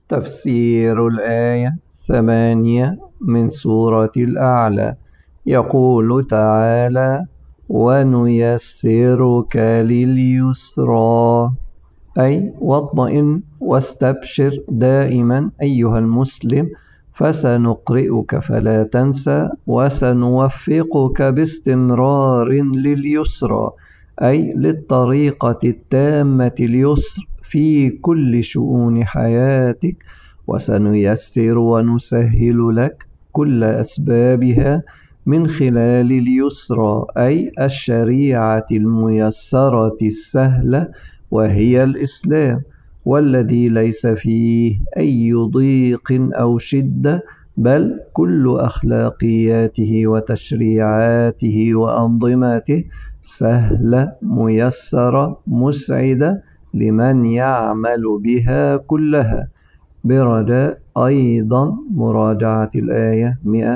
تفسير الآية 8 من سورة الأعلى. يقول تعالى: ونيسرك لليسرى، أي واطمئن واستبشر دائما أيها المسلم، فسنقرئك فلا تنسى، وسنوفقك باستمرار لليسرى، أي للطريقة التامة اليسر في كل شؤون حياتك، وسنيسر ونسهل لك كل أسبابها من خلال اليسرى، أي الشريعة الميسرة السهلة، وهي الإسلام، والذي ليس فيه أي ضيق أو شدة، بل كل أخلاقياته وتشريعاته وأنظمته سهلة ميسرة مسعدة لمن يعمل بها كلها. برجاء أيضا مراجعة الآية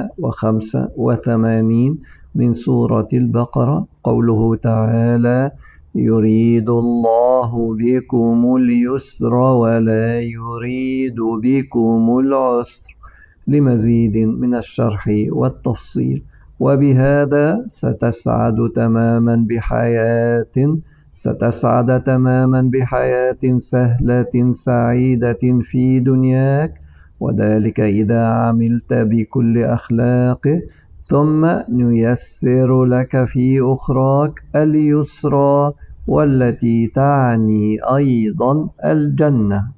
185 من سورة البقرة، قوله تعالى: يريد الله بكم اليسر ولا يريد بكم العسر، لمزيد من الشرح والتفصيل. وبهذا ستسعد تماما بحياة سهلة سعيدة في دنياك، وذلك إذا عملت بكل أخلاقه، ثم نيسر لك في أخراك اليسرى، والتي تعني أيضا الجنة.